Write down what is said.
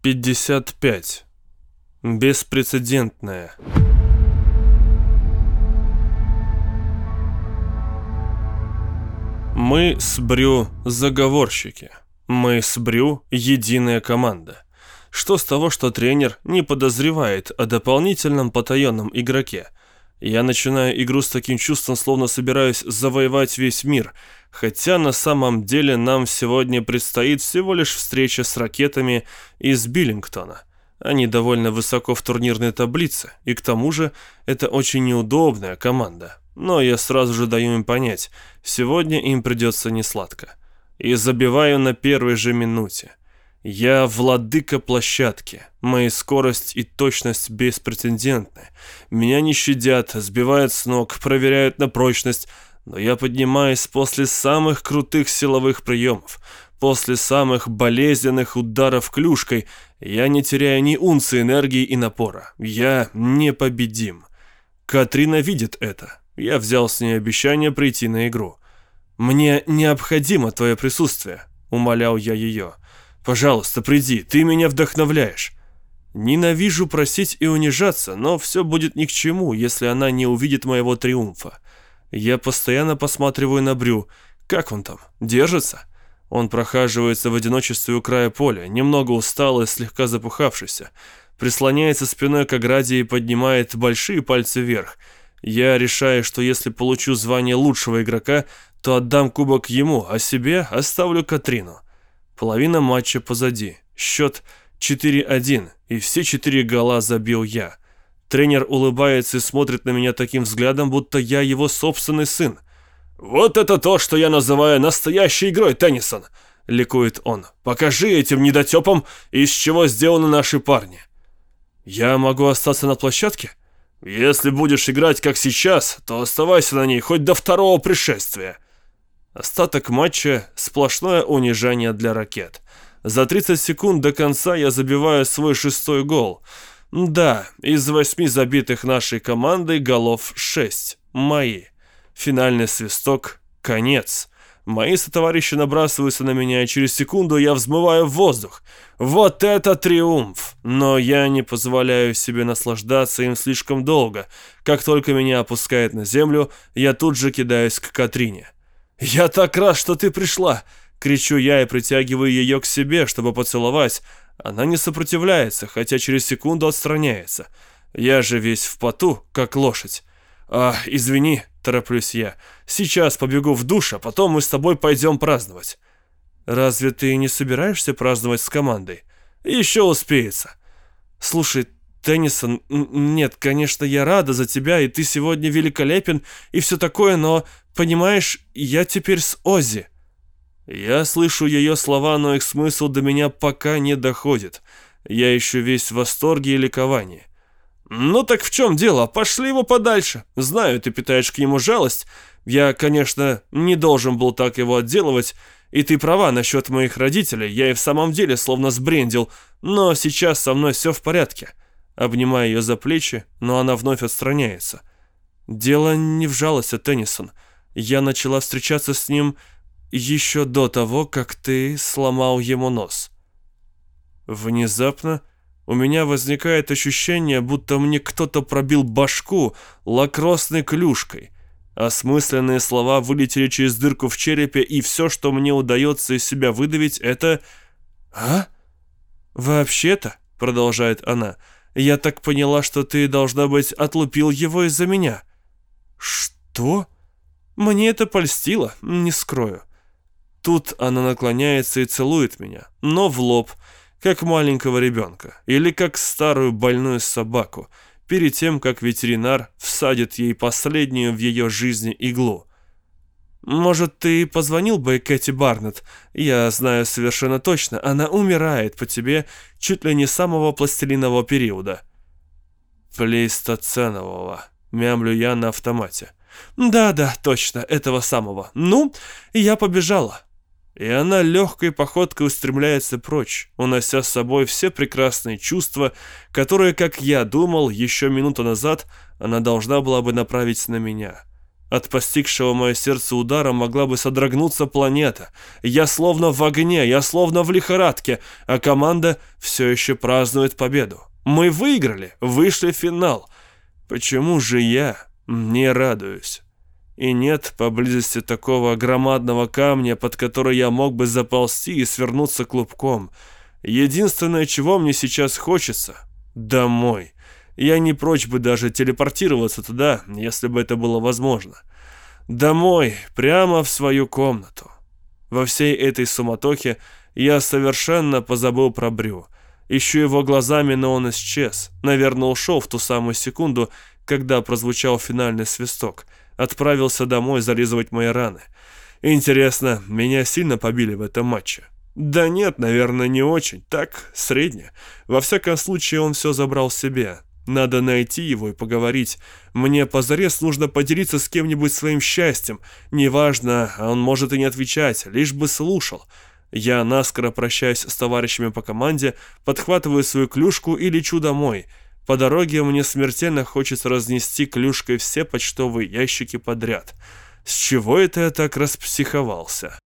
55. Беспрецедентная. Мы с Брю заговорщики. Мы с Брю единая команда. Что с того, что тренер не подозревает о дополнительном потаенном игроке? Я начинаю игру с таким чувством, словно собираюсь завоевать весь мир, хотя на самом деле нам сегодня предстоит всего лишь встреча с ракетами из Биллингтона. Они довольно высоко в турнирной таблице, и к тому же это очень неудобная команда. Но я сразу же даю им понять, сегодня им придется несладко. И забиваю на первой же минуте. Я владыка площадки. Моя скорость и точность беспрецедентны. Меня не щадят, сбивают с ног, проверяют на прочность. Но я поднимаюсь после самых крутых силовых приемов, после самых болезненных ударов клюшкой. Я не теряю ни унции энергии и напора. Я непобедим. Катрина видит это. Я взял с ней обещание прийти на игру. «Мне необходимо твое присутствие», — умолял я ее. «Пожалуйста, приди, ты меня вдохновляешь». Ненавижу просить и унижаться, но все будет ни к чему, если она не увидит моего триумфа. Я постоянно посматриваю на Брю. Как он там? Держится? Он прохаживается в одиночестве у края поля, немного усталый, слегка запыхавшийся. Прислоняется спиной к ограде и поднимает большие пальцы вверх. Я решаю, что если получу звание лучшего игрока, то отдам кубок ему, а себе оставлю Катрину. Половина матча позади. Счет 4-1, и все 4 гола забил я. Тренер улыбается и смотрит на меня таким взглядом, будто я его собственный сын. «Вот это то, что я называю настоящей игрой, Теннисон!» — ликует он. «Покажи этим недотепам, из чего сделаны наши парни». «Я могу остаться на площадке?» «Если будешь играть как сейчас, то оставайся на ней хоть до второго пришествия». Остаток матча – сплошное унижение для ракет. За 30 секунд до конца я забиваю свой 6-й гол. Да, из 8 забитых нашей командой голов 6. Мои. Финальный свисток – конец. Мои сотоварищи набрасываются на меня, и через секунду я взмываю в воздух. Вот это триумф! Но я не позволяю себе наслаждаться им слишком долго. Как только меня опускает на землю, я тут же кидаюсь к Катрине. «Я так рад, что ты пришла!» — кричу я и притягиваю ее к себе, чтобы поцеловать. Она не сопротивляется, хотя через секунду отстраняется. Я же весь в поту, как лошадь. «Извини», — тороплюсь я. «Сейчас побегу в душ, а потом мы с тобой пойдем праздновать». «Разве ты не собираешься праздновать с командой?» «Еще успеется». «Слушай, Теннисон, нет, конечно, я рада за тебя, и ты сегодня великолепен, и все такое, но, понимаешь, я теперь с Оззи». Я слышу ее слова, но их смысл до меня пока не доходит. Я еще весь в восторге и ликовании. «Ну так в чем дело? Пошли его подальше. Знаю, ты питаешь к нему жалость. Я, конечно, не должен был так его отделывать, и ты права насчет моих родителей, я и в самом деле словно сбрендил, но сейчас со мной все в порядке». Обнимаю ее за плечи, но она вновь отстраняется. «Дело не в жалости, Теннисон. Я начала встречаться с ним еще до того, как ты сломал ему нос». Внезапно у меня возникает ощущение, будто мне кто-то пробил башку лакроссной клюшкой. Осмысленные слова вылетели через дырку в черепе, и все, что мне удается из себя выдавить, это... «А? Вообще-то», — продолжает она, — «я так поняла, что ты, должна быть, отлупил его из-за меня». «Что?» Мне это польстило, не скрою. Тут она наклоняется и целует меня, но в лоб, как маленького ребенка, или как старую больную собаку, перед тем, как ветеринар всадит ей последнюю в ее жизни иглу. «Может, ты позвонил бы Кэти Барнетт? Я знаю совершенно точно, она умирает по тебе чуть ли не с самого пластилинового периода». «Плейстоценового», мямлю я на автомате. «Да, точно, этого самого. Ну, я побежала». И она легкой походкой устремляется прочь, унося с собой все прекрасные чувства, которые, как я думал, еще минуту назад она должна была бы направить на меня. От постигшего мое сердце удара могла бы содрогнуться планета. Я словно в огне, я словно в лихорадке, а команда все еще празднует победу. Мы выиграли, вышли в финал. Почему же я не радуюсь? И нет поблизости такого громадного камня, под который я мог бы заползти и свернуться клубком. Единственное, чего мне сейчас хочется — домой. Я не прочь бы даже телепортироваться туда, если бы это было возможно. Домой, прямо в свою комнату. Во всей этой суматохе я совершенно позабыл про Брю. Ищу его глазами, но он исчез. Наверное, ушел в ту самую секунду, когда прозвучал финальный свисток. Отправился домой зализывать мои раны. Интересно, меня сильно побили в этом матче? Да нет, наверное, не очень. Так, средне. Во всяком случае, он все забрал себе. Надо найти его и поговорить. Мне позарез нужно поделиться с кем-нибудь своим счастьем. Неважно, он может и не отвечать, лишь бы слушал. Я наскоро прощаюсь с товарищами по команде, подхватываю свою клюшку и лечу домой. По дороге мне смертельно хочется разнести клюшкой все почтовые ящики подряд. С чего это я так распсиховался?